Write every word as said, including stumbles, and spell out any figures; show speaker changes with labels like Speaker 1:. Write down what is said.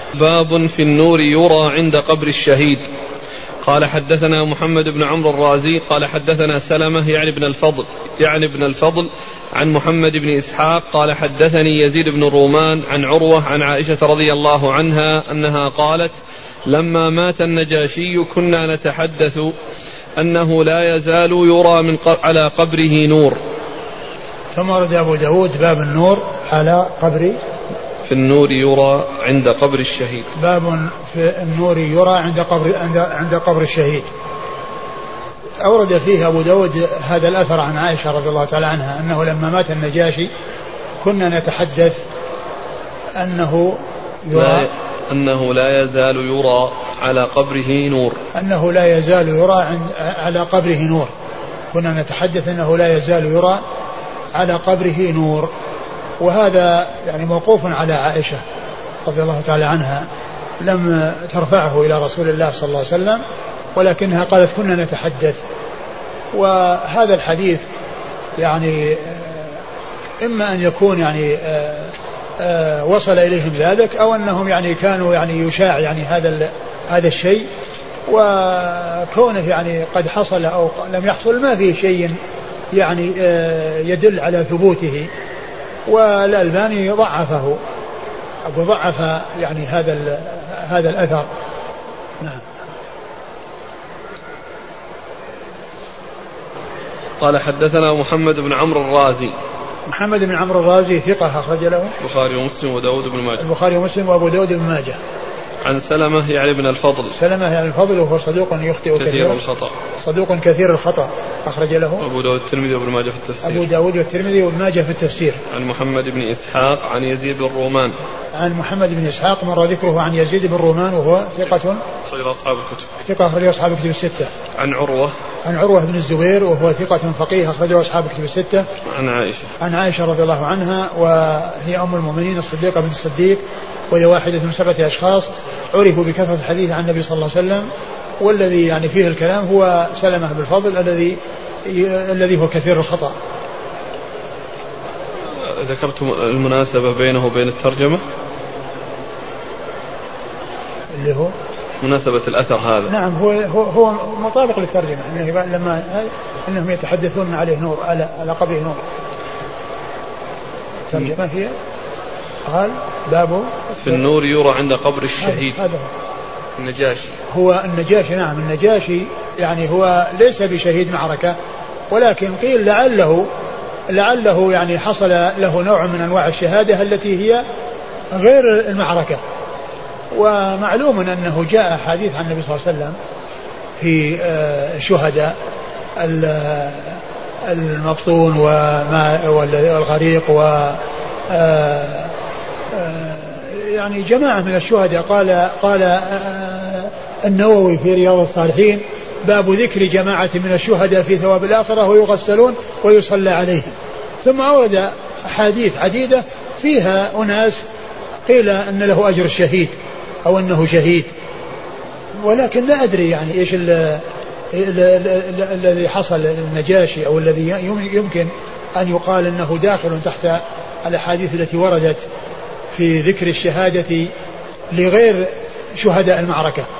Speaker 1: باب في النور يرى عند قبر الشهيد. قال حدثنا محمد بن عمرو الرازي قال حدثنا سلمة يعني ابن الفضل يعني ابن الفضل عن محمد بن إسحاق قال حدثني يزيد بن الرومان عن عروة عن عائشة رضي الله عنها أنها قالت لما مات النجاشي كنا نتحدث أنه لا يزال يرى من على قبره نور.
Speaker 2: ثم ورد أبو داود باب النور على قبر
Speaker 1: في النور يرى عند قبر الشهيد.
Speaker 2: باب في النور يرى عند قبر عند عند قبر الشهيد. أورد فيه أبو داود هذا الأثر عن عائشة رضي الله تعالى عنها أنه لما مات النجاشي كنا نتحدث أنه يرى
Speaker 1: لا أنه لا يزال يرى على قبره نور
Speaker 2: أنه لا يزال يرى عند على قبره نور كنا نتحدث أنه لا يزال يرى على قبره نور. وهذا يعني موقوف على عائشة رضي الله تعالى عنها لم ترفعه إلى رسول الله صلى الله عليه وسلم ولكنها قالت كنا نتحدث. وهذا الحديث يعني إما أن يكون يعني وصل إليهم ذلك أو أنهم يعني كانوا يعني يشاع يعني هذا هذا الشيء وكونه يعني قد حصل أو لم يحصل ما فيه شيء يعني يدل على ثبوته. والألباني ضعفه أو ضعف يعني هذا هذا الأثر. نعم.
Speaker 1: قال حدثنا محمد بن عمرو الرازي.
Speaker 2: محمد بن عمرو الرازي ثقة أخرج له
Speaker 1: البخاري ومسلم وداود بن ماجه.
Speaker 2: البخاري ومسلم وأبو داود بن ماجه.
Speaker 1: عن سلمة يعني ابن الفضل.
Speaker 2: سلمة يعني الفضل وهو صدوق يخطئ
Speaker 1: كثير, كثير الخطأ.
Speaker 2: صدوق كثير الخطأ أخرج له
Speaker 1: أبو داود الترمذي وابن ماجه في التفسير.
Speaker 2: أبو داود والترمذي وابن ماجه في التفسير.
Speaker 1: عن محمد بن إسحاق عن يزيد بن الرومان.
Speaker 2: عن محمد بن إسحاق مر ذكره عن يزيد بن الرومان وهو ثقة
Speaker 1: أخرج أصحاب الكتب.
Speaker 2: ثقة أخرج أصحاب الكتب الستة.
Speaker 1: عن عروة.
Speaker 2: عن عروة بن الزبير وهو ثقة فقيه أخرج أصحاب الكتب الستة.
Speaker 1: عن عائشة.
Speaker 2: عن عائشة رضي الله عنها وهي أم المؤمنين الصديقة بنت الصديق وهي واحدة من سبعة أشخاص عرفوا بكثرة الحديث عن النبي صلى الله عليه وسلم. والذي يعني فيه الكلام هو سلمة بالفضل الذي الذي هو كثير الخطأ.
Speaker 1: ذكرتم المناسبة بينه وبين الترجمة
Speaker 2: اللي هو
Speaker 1: مناسبة الأثر هذا.
Speaker 2: نعم هو هو, هو مطابق للترجمة إنه لما إنهم يتحدثون عليه نور على على قبره نور. الترجمة هي قال باب
Speaker 1: في النور يرى عند قبر الشهيد.
Speaker 2: هذا
Speaker 1: النجاشي.
Speaker 2: هو النجاشي. نعم النجاشي يعني هو ليس بشهيد معركة ولكن قيل لعله لعله يعني حصل له نوع من أنواع الشهادة التي هي غير المعركة. ومعلوم أنه جاء حديث عن النبي صلى الله عليه وسلم في شهداء المبطون والغريق و يعني جماعة من الشهداء. قال قال النووي في رياض الصالحين باب ذكر جماعة من الشهداء في ثواب الآخرة ويغسلون ويصلى عليهم. ثم أورد أحاديث عديدة فيها أناس قيل أن له أجر الشهيد أو أنه شهيد ولكن لا أدري يعني إيش الذي حصل للنجاشي أو الذي يمكن أن يقال أنه داخل تحت الأحاديث التي وردت في ذكر الشهادة لغير شهداء المعركة.